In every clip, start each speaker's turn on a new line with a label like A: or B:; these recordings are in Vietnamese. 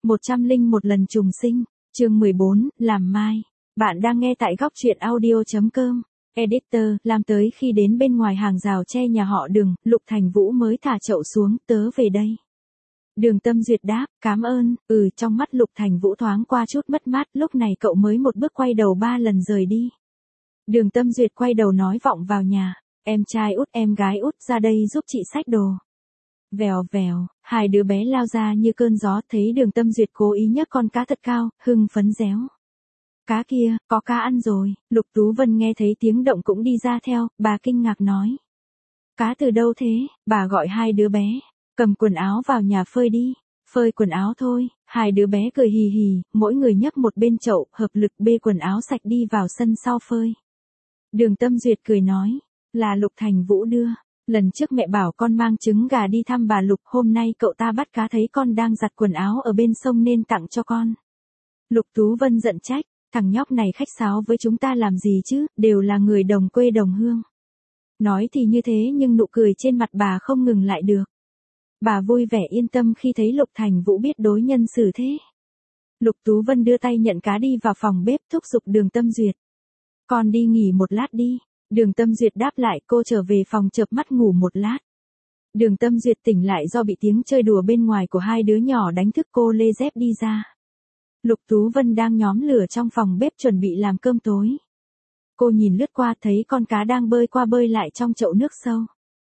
A: 101 lần trùng sinh, chương 14, làm mai. Bạn đang nghe tại góc truyện audio.com. Editor, làm tới khi đến bên ngoài hàng rào tre nhà họ Đường, Lục Thành Vũ mới thả chậu xuống, tớ về đây. Đường Tâm Duyệt đáp, cảm ơn, trong mắt Lục Thành Vũ thoáng qua chút mất mát, lúc này cậu mới một bước quay đầu 3 lần rời đi. Đường Tâm Duyệt quay đầu nói vọng vào nhà, em trai út em gái út ra đây giúp chị xách đồ. Vèo vèo, hai đứa bé lao ra như cơn gió, thấy Đường Tâm Duyệt cố ý nhấc con cá thật cao, hưng phấn réo. Cá kia, có cá ăn rồi. Lục Tú Vân nghe thấy tiếng động cũng đi ra theo, bà kinh ngạc nói. Cá từ đâu thế? Bà gọi hai đứa bé, cầm quần áo vào nhà phơi đi. Phơi quần áo thôi. Hai đứa bé cười hì hì, mỗi người nhấc một bên chậu, hợp lực bê quần áo sạch đi vào sân sau phơi. Đường Tâm Duyệt cười nói, là Lục Thành Vũ đưa. Lần trước mẹ bảo con mang trứng gà đi thăm bà Lục, hôm nay cậu ta bắt cá thấy con đang giặt quần áo ở bên sông nên tặng cho con. Lục Tú Vân giận trách, thằng nhóc này khách sáo với chúng ta làm gì chứ, đều là người đồng quê đồng hương. Nói thì như thế nhưng nụ cười trên mặt bà không ngừng lại được. Bà vui vẻ yên tâm khi thấy Lục Thành Vũ biết đối nhân xử thế. Lục Tú Vân đưa tay nhận cá đi vào phòng bếp thúc giục Đường Tâm Duyệt. Con đi nghỉ một lát đi. Đường Tâm Duyệt đáp lại, cô trở về phòng chợp mắt ngủ một lát. Đường Tâm Duyệt tỉnh lại do bị tiếng chơi đùa bên ngoài của hai đứa nhỏ đánh thức, cô lê dép đi ra. Lục Tú Vân đang nhóm lửa trong phòng bếp chuẩn bị làm cơm tối. Cô nhìn lướt qua thấy con cá đang bơi qua bơi lại trong chậu nước sâu.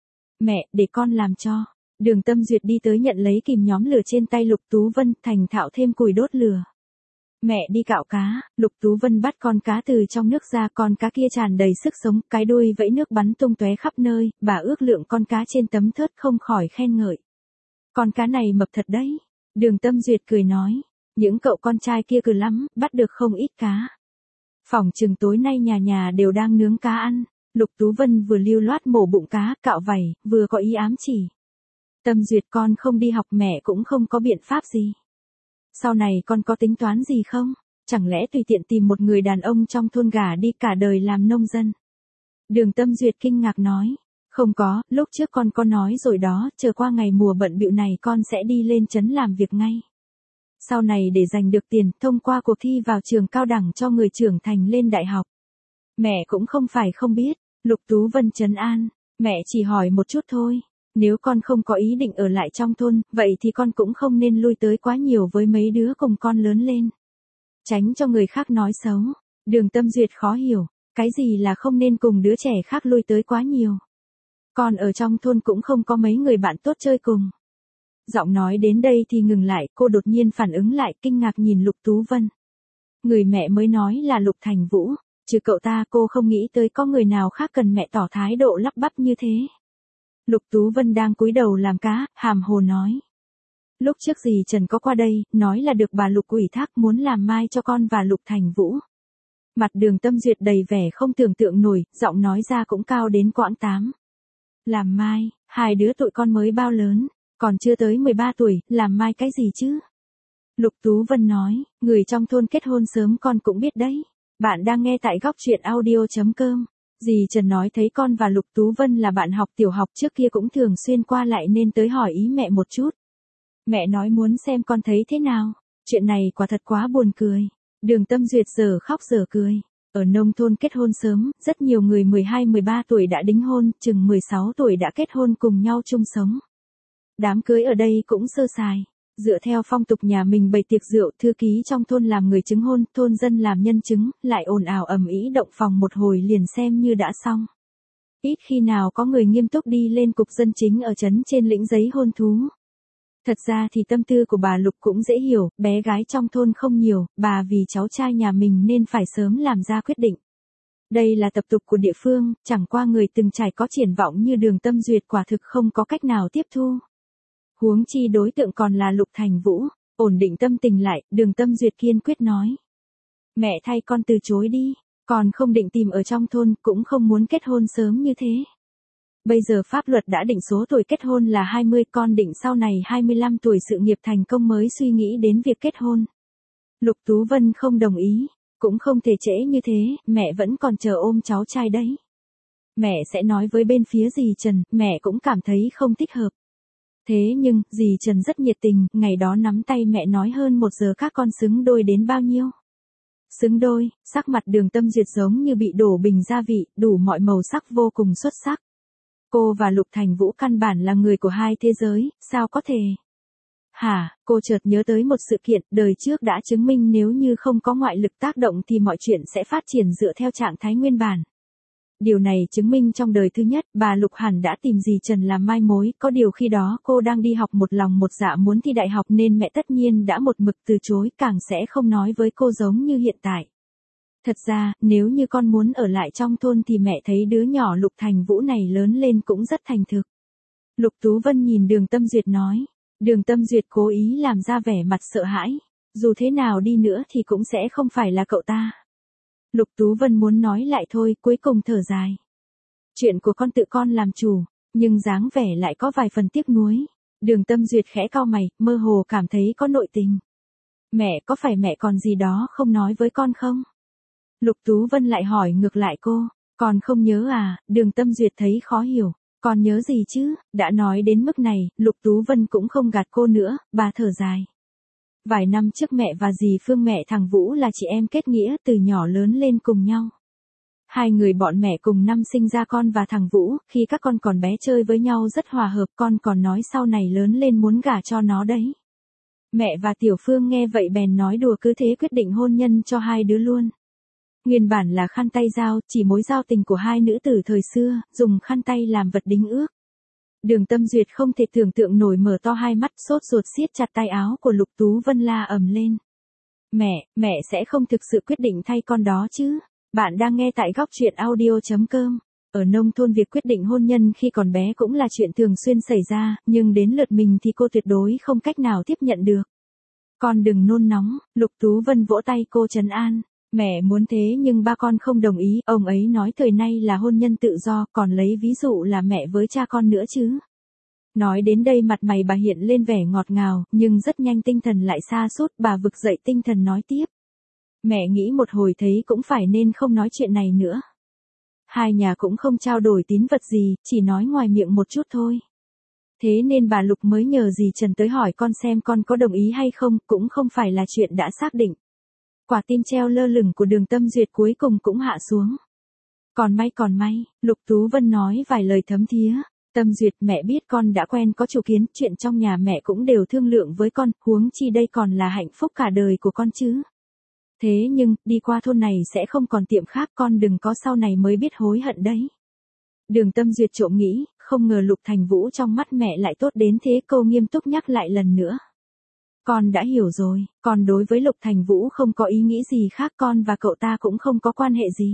A: Mẹ, để con làm cho. Đường Tâm Duyệt đi tới nhận lấy kìm nhóm lửa trên tay Lục Tú Vân, thành thạo thêm củi đốt lửa. Mẹ đi cạo cá. Lục Tú Vân bắt con cá từ trong nước ra, con cá kia tràn đầy sức sống, cái đuôi vẫy nước bắn tung tóe khắp nơi, bà ước lượng con cá trên tấm thớt không khỏi khen ngợi. Con cá này mập thật đấy. Đường Tâm Duyệt cười nói, những cậu con trai kia cừ lắm, bắt được không ít cá. Phỏng chừng tối nay nhà nhà đều đang nướng cá ăn. Lục Tú Vân vừa lưu loát mổ bụng cá, cạo vảy, vừa có ý ám chỉ. Tâm Duyệt, con không đi học mẹ cũng không có biện pháp gì. Sau này con có tính toán gì không? Chẳng lẽ tùy tiện tìm một người đàn ông trong thôn gả đi cả đời làm nông dân? Đường Tâm Duyệt kinh ngạc nói. Không có, lúc trước con có nói rồi đó, chờ qua ngày mùa bận bịu này con sẽ đi lên trấn làm việc ngay. Sau này để giành được tiền, thông qua cuộc thi vào trường cao đẳng cho người trưởng thành lên đại học. Mẹ cũng không phải không biết. Lục Tú Vân trấn an. Mẹ chỉ hỏi một chút thôi. Nếu con không có ý định ở lại trong thôn, vậy thì con cũng không nên lui tới quá nhiều với mấy đứa cùng con lớn lên. Tránh cho người khác nói xấu. Đường Tâm Duyệt khó hiểu, cái gì là không nên cùng đứa trẻ khác lui tới quá nhiều. Con ở trong thôn cũng không có mấy người bạn tốt chơi cùng. Giọng nói đến đây thì ngừng lại, cô đột nhiên phản ứng lại, kinh ngạc nhìn Lục Tú Vân. Người mẹ mới nói là Lục Thành Vũ, trừ cậu ta cô không nghĩ tới có người nào khác cần mẹ tỏ thái độ lắp bắp như thế. Lục Tú Vân đang cúi đầu làm cá, hàm hồ nói. Lúc trước dì Trần có qua đây, nói là được bà Lục ủy thác muốn làm mai cho con và Lục Thành Vũ. Mặt Đường Tâm Duyệt đầy vẻ không tưởng tượng nổi, giọng nói ra cũng cao đến quãng 8. Làm mai, hai đứa tụi con mới bao lớn, còn chưa tới 13 tuổi, làm mai cái gì chứ? Lục Tú Vân nói, người trong thôn kết hôn sớm con cũng biết đấy. Bạn đang nghe tại góc truyện audio.com. Dì Trần nói thấy con và Lục Tú Vân là bạn học tiểu học trước kia cũng thường xuyên qua lại nên tới hỏi ý mẹ một chút. Mẹ nói muốn xem con thấy thế nào. Chuyện này quả thật quá buồn cười. Đường Tâm Duyệt giờ khóc giờ cười. Ở nông thôn kết hôn sớm, rất nhiều người 12-13 tuổi đã đính hôn, chừng 16 tuổi đã kết hôn cùng nhau chung sống. Đám cưới ở đây cũng sơ sài. Dựa theo phong tục nhà mình bày tiệc rượu, thư ký trong thôn làm người chứng hôn, thôn dân làm nhân chứng, lại ồn ào ầm ĩ động phòng một hồi liền xem như đã xong. Ít khi nào có người nghiêm túc đi lên cục dân chính ở trấn trên lĩnh giấy hôn thú. Thật ra thì tâm tư của bà Lục cũng dễ hiểu, bé gái trong thôn không nhiều, bà vì cháu trai nhà mình nên phải sớm làm ra quyết định. Đây là tập tục của địa phương, chẳng qua người từng trải có triển vọng như Đường Tâm Duyệt quả thực không có cách nào tiếp thu. Huống chi đối tượng còn là Lục Thành Vũ. Ổn định tâm tình lại, Đường Tâm Duyệt kiên quyết nói. Mẹ thay con từ chối đi, con không định tìm ở trong thôn, cũng không muốn kết hôn sớm như thế. Bây giờ pháp luật đã định số tuổi kết hôn là 20, con định sau này 25 tuổi sự nghiệp thành công mới suy nghĩ đến việc kết hôn. Lục Tú Vân không đồng ý, cũng không thể trễ như thế, mẹ vẫn còn chờ ôm cháu trai đấy. Mẹ sẽ nói với bên phía dì Trần, mẹ cũng cảm thấy không thích hợp. Thế nhưng, dì Trần rất nhiệt tình, ngày đó nắm tay mẹ nói hơn 1 giờ các con xứng đôi đến bao nhiêu. Xứng đôi, sắc mặt Đường Tâm Duyệt giống như bị đổ bình gia vị, đủ mọi màu sắc vô cùng xuất sắc. Cô và Lục Thành Vũ căn bản là người của hai thế giới, sao có thể? Hả, cô chợt nhớ tới một sự kiện, đời trước đã chứng minh nếu như không có ngoại lực tác động thì mọi chuyện sẽ phát triển dựa theo trạng thái nguyên bản. Điều này chứng minh trong đời thứ nhất, bà Lục hẳn đã tìm dì Trần làm mai mối, có điều khi đó cô đang đi học một lòng một dạ muốn thi đại học nên mẹ tất nhiên đã một mực từ chối, càng sẽ không nói với cô giống như hiện tại. Thật ra, nếu như con muốn ở lại trong thôn thì mẹ thấy đứa nhỏ Lục Thành Vũ này lớn lên cũng rất thành thực. Lục Tú Vân nhìn Đường Tâm Duyệt nói. Đường Tâm Duyệt cố ý làm ra vẻ mặt sợ hãi. Dù thế nào đi nữa thì cũng sẽ không phải là cậu ta. Lục Tú Vân muốn nói lại thôi, cuối cùng thở dài. Chuyện của con tự con làm chủ, nhưng dáng vẻ lại có vài phần tiếc nuối. Đường Tâm Duyệt khẽ cau mày, mơ hồ cảm thấy có nội tình. Mẹ, có phải mẹ còn gì đó không nói với con không? Lục Tú Vân lại hỏi ngược lại cô, con không nhớ à? Đường Tâm Duyệt thấy khó hiểu, con nhớ gì chứ? Đã nói đến mức này, Lục Tú Vân cũng không gạt cô nữa, bà thở dài. Vài năm trước mẹ và dì Phương mẹ thằng Vũ là chị em kết nghĩa, từ nhỏ lớn lên cùng nhau. Hai người bọn mẹ cùng năm sinh ra con và thằng Vũ, khi các con còn bé chơi với nhau rất hòa hợp, con còn nói sau này lớn lên muốn gả cho nó đấy. Mẹ và Tiểu Phương nghe vậy bèn nói đùa cứ thế quyết định hôn nhân cho hai đứa luôn. Nguyên bản là khăn tay dao, chỉ mối giao tình của hai nữ tử thời xưa, dùng khăn tay làm vật đính ước. Đường Tâm Duyệt không thể tưởng tượng nổi, mở to hai mắt sốt ruột siết chặt tay áo của Lục Tú Vân la ầm lên. Mẹ sẽ không thực sự quyết định thay con đó chứ? Bạn đang nghe tại góc truyện audio.com. Ở nông thôn việc quyết định hôn nhân khi còn bé cũng là chuyện thường xuyên xảy ra, nhưng đến lượt mình thì cô tuyệt đối không cách nào tiếp nhận được. Con đừng nôn nóng, Lục Tú Vân vỗ tay cô trấn an. Mẹ muốn thế nhưng ba con không đồng ý, ông ấy nói thời nay là hôn nhân tự do, còn lấy ví dụ là mẹ với cha con nữa chứ. Nói đến đây mặt mày bà hiện lên vẻ ngọt ngào, nhưng rất nhanh tinh thần lại sa sút, bà vực dậy tinh thần nói tiếp. Mẹ nghĩ một hồi thấy cũng phải nên không nói chuyện này nữa. Hai nhà cũng không trao đổi tín vật gì, chỉ nói ngoài miệng một chút thôi. Thế nên bà Lục mới nhờ dì Trần tới hỏi con xem con có đồng ý hay không, cũng không phải là chuyện đã xác định. Quả tim treo lơ lửng của Đường Tâm Duyệt cuối cùng cũng hạ xuống. Còn may, Lục Tú Vân nói vài lời thấm thía. Tâm Duyệt, mẹ biết con đã quen có chủ kiến, chuyện trong nhà mẹ cũng đều thương lượng với con, huống chi đây còn là hạnh phúc cả đời của con chứ. Thế nhưng, đi qua thôn này sẽ không còn tiệm khác, con đừng có sau này mới biết hối hận đấy. Đường Tâm Duyệt trộm nghĩ, không ngờ Lục Thành Vũ trong mắt mẹ lại tốt đến thế, cô nghiêm túc nhắc lại lần nữa. Con đã hiểu rồi, con đối với Lục Thành Vũ không có ý nghĩ gì khác, con và cậu ta cũng không có quan hệ gì.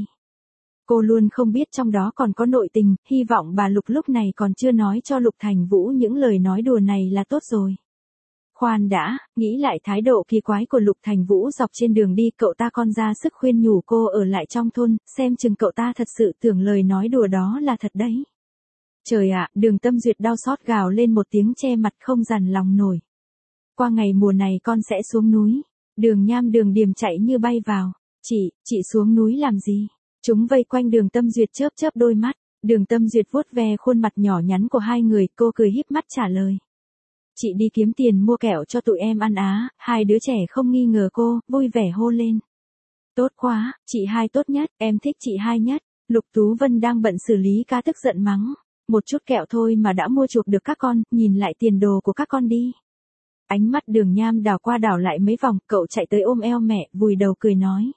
A: Cô luôn không biết trong đó còn có nội tình, hy vọng bà Lục lúc này còn chưa nói cho Lục Thành Vũ những lời nói đùa này là tốt rồi. Khoan đã, nghĩ lại thái độ kỳ quái của Lục Thành Vũ dọc trên đường đi, cậu ta còn ra sức khuyên nhủ cô ở lại trong thôn, xem chừng cậu ta thật sự tưởng lời nói đùa đó là thật đấy. Trời ạ, Đường Tâm Duyệt đau xót gào lên một tiếng, che mặt không dằn lòng nổi. Qua ngày mùa này con sẽ xuống núi. Đường Nham Đường Điềm chạy như bay vào. Chị xuống núi làm gì? Chúng vây quanh Đường Tâm Duyệt chớp chớp đôi mắt. Đường Tâm Duyệt vuốt ve khuôn mặt nhỏ nhắn của hai người, cô cười híp mắt trả lời. Chị đi kiếm tiền mua kẹo cho tụi em ăn á. Hai đứa trẻ không nghi ngờ cô, vui vẻ hô lên. Tốt quá, chị hai tốt nhất, em thích chị hai nhất. Lục Tú Vân đang bận xử lý cá tức giận mắng. Một chút kẹo thôi mà đã mua chuộc được các con, nhìn lại tiền đồ của các con đi. Ánh mắt Đường Nham đảo qua đảo lại mấy vòng, cậu chạy tới ôm eo mẹ, vùi đầu cười nói.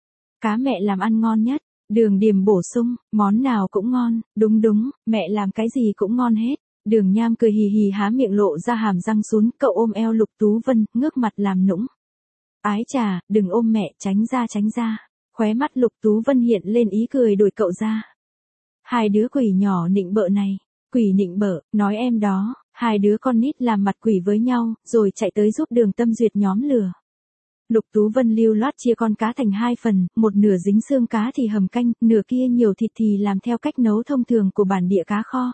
A: Cá mẹ làm ăn ngon nhất. Đường Điềm bổ sung, món nào cũng ngon, đúng, mẹ làm cái gì cũng ngon hết. Đường Nham cười hì hì há miệng lộ ra hàm răng sún, cậu ôm eo Lục Tú Vân, ngước mặt làm nũng. Ái chà, đừng ôm mẹ, tránh ra. Khóe mắt Lục Tú Vân hiện lên ý cười đuổi cậu ra. Hai đứa quỷ nhỏ nịnh bợ này, quỷ nịnh bợ, nói em đó. Hai đứa con nít làm mặt quỷ với nhau, rồi chạy tới giúp Đường Tâm Duyệt nhóm lửa. Lục Tú Vân lưu loát chia con cá thành hai phần, một nửa dính xương cá thì hầm canh, nửa kia nhiều thịt thì làm theo cách nấu thông thường của bản địa cá kho.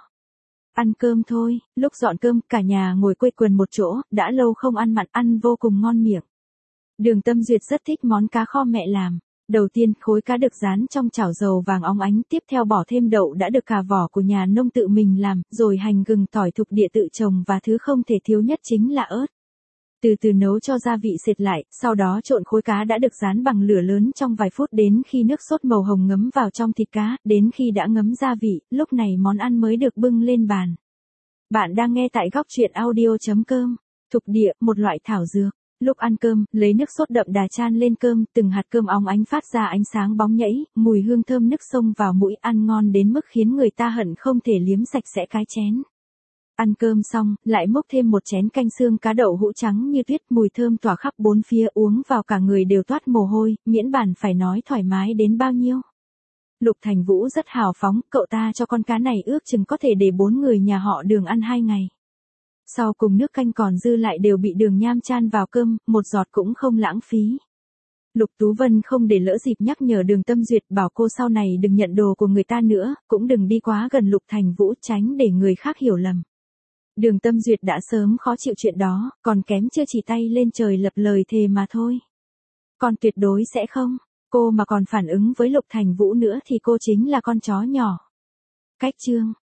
A: Ăn cơm thôi, lúc dọn cơm cả nhà ngồi quây quần một chỗ, đã lâu không ăn mặn, ăn vô cùng ngon miệng. Đường Tâm Duyệt rất thích món cá kho mẹ làm. Đầu tiên, khối cá được rán trong chảo dầu vàng óng ánh, tiếp theo bỏ thêm đậu đã được cà vỏ của nhà nông tự mình làm, rồi hành gừng tỏi thuộc địa tự trồng và thứ không thể thiếu nhất chính là ớt. Từ từ nấu cho gia vị sệt lại, sau đó trộn khối cá đã được rán bằng lửa lớn trong vài phút đến khi nước sốt màu hồng ngấm vào trong thịt cá, đến khi đã ngấm gia vị, lúc này món ăn mới được bưng lên bàn. Bạn đang nghe tại góc truyện audio.com. Thục địa, một loại thảo dược. Lúc ăn cơm, lấy nước sốt đậm đà chan lên cơm, từng hạt cơm óng ánh phát ra ánh sáng bóng nhảy, mùi hương thơm nức xông vào mũi, ăn ngon đến mức khiến người ta hận không thể liếm sạch sẽ cái chén. Ăn cơm xong, lại múc thêm một chén canh xương cá đậu hũ trắng như tuyết, mùi thơm tỏa khắp bốn phía, uống vào cả người đều toát mồ hôi, miễn bàn phải nói thoải mái đến bao nhiêu. Lục Thành Vũ rất hào phóng, cậu ta cho con cá này ước chừng có thể để 4 người nhà họ Đường ăn 2 ngày. Sau cùng nước canh còn dư lại đều bị Đường Nham chan vào cơm, một giọt cũng không lãng phí. Lục Tú Vân không để lỡ dịp nhắc nhở Đường Tâm Duyệt, bảo cô sau này đừng nhận đồ của người ta nữa, cũng đừng đi quá gần Lục Thành Vũ, tránh để người khác hiểu lầm. Đường Tâm Duyệt đã sớm khó chịu chuyện đó, còn kém chưa chỉ tay lên trời lập lời thề mà thôi. Con tuyệt đối sẽ không, cô mà còn phản ứng với Lục Thành Vũ nữa thì cô chính là con chó nhỏ. Cách chương